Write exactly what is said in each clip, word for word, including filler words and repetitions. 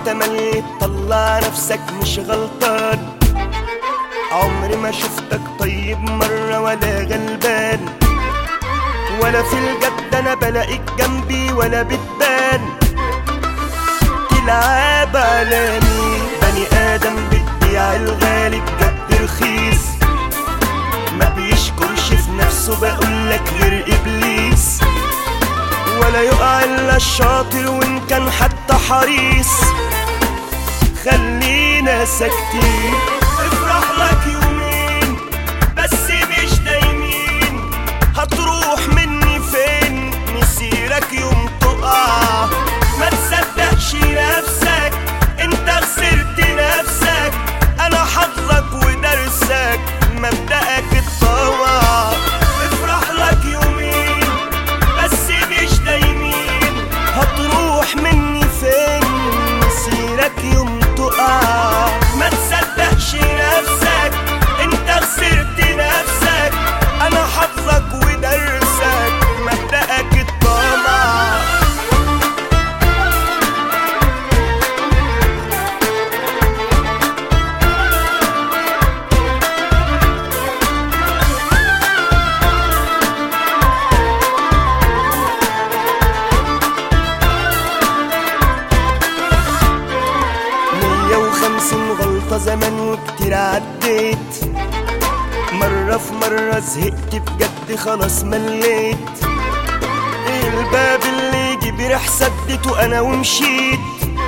تملي تطلع نفسك مش غلطان. عمري ما شفتك طيب مرة ولا غلبان، ولا في الجد انا بلاقيك جنبي ولا بتبان. تلعب علاني بني ادم بتبيع الغالي بجد رخيص، ما بيشكرش في نفسه بقولك غير ابليس. ولا يقع الا الشاطر وان كان حتى حريص. خلينا ساكتين افرح لك يومين بس مش دايمين، هتروح مني فين مسيرك يوم تقع. ما تصدقش نفسك انت خسرت نفسك، انا حظك ودرسك مبدأك الطمع. افرح لك يومين بس مش دايمين، هتروح مني فين مسيرك يوم تقع. ما تصدقش نفسك انت خسرت نفسك، انا حظك ودرسك مبدأك الطمع. خمسين غلطة زمان وكتير عديت، مرة في مرة زهقت بجد خلاص مليت. الباب اللي يجيب ريح سدته انا ومشيت،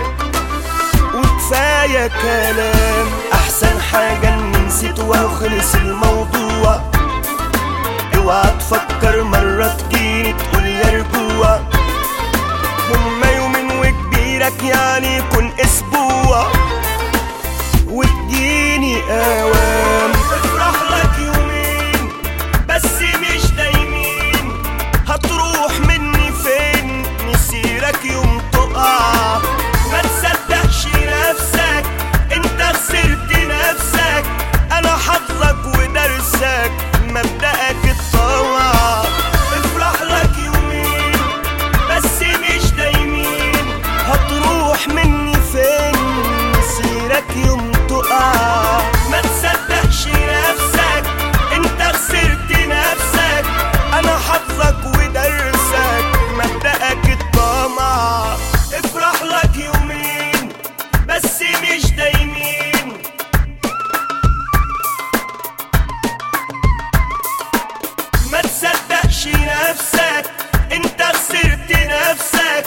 وكفاية كلام احسن حاجة اني نسيت وخلص الموضوع. اوعى تفكر مرة تجيني تقول يا رجوع، هما يومين وكبيرك يعني يكون اسبوع وتجيني اوام. افرح لك يومين بس مش دايمين، هتروح مني فين مسيرك يوم تقع. ما تصدقش نفسك انت خسرت نفسك، انا حظك ودرسك مبدأك الطمع. افرح لك يومين بس مش دايمين، هتروح مني فين مسيرك يوم تقع. ما تصدقش نفسك انت خسرت نفسك، انا حظك ودرسك مبدأك الطمع. افرح لك يومين بس مش دايمين، ما تصدقش نفسك انت خسرت نفسك.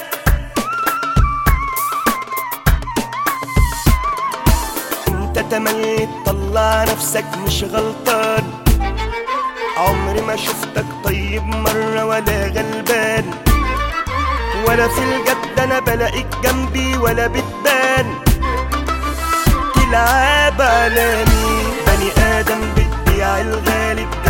تملي تطلع نفسك مش غلطان. عمري ما شفتك طيب مرة ولا غلبان، ولا في الجد انا بلاقيك جنبي ولا بتبان. تلعب علاني بني ادم بتبيع الغالي